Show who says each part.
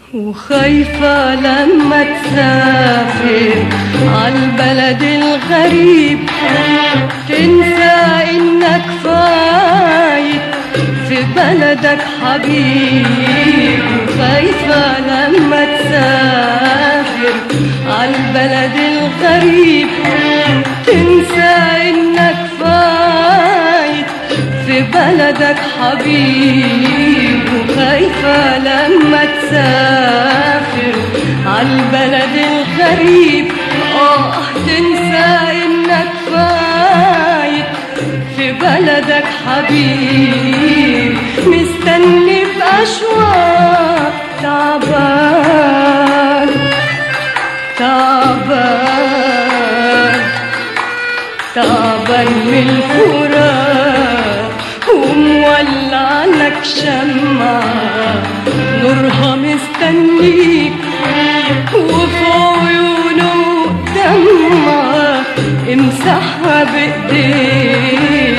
Speaker 1: وخايفة لما تسافر عالبلد الغريب تنسى انك فايت في بلدك حبيب. وخايفة لما تسافر عالبلد الغريب تنسى انك فايت في بلدك حبيب. وخايفة لما تسافر عالبلد الغريب تنسى انك فايت في بلدك حبيب. مستني بأشواق تعبان تعبان تعبان من الفراق ومولع لك شمعة نورها مستنيك وفي عيونه دمعة امسحها بايديك.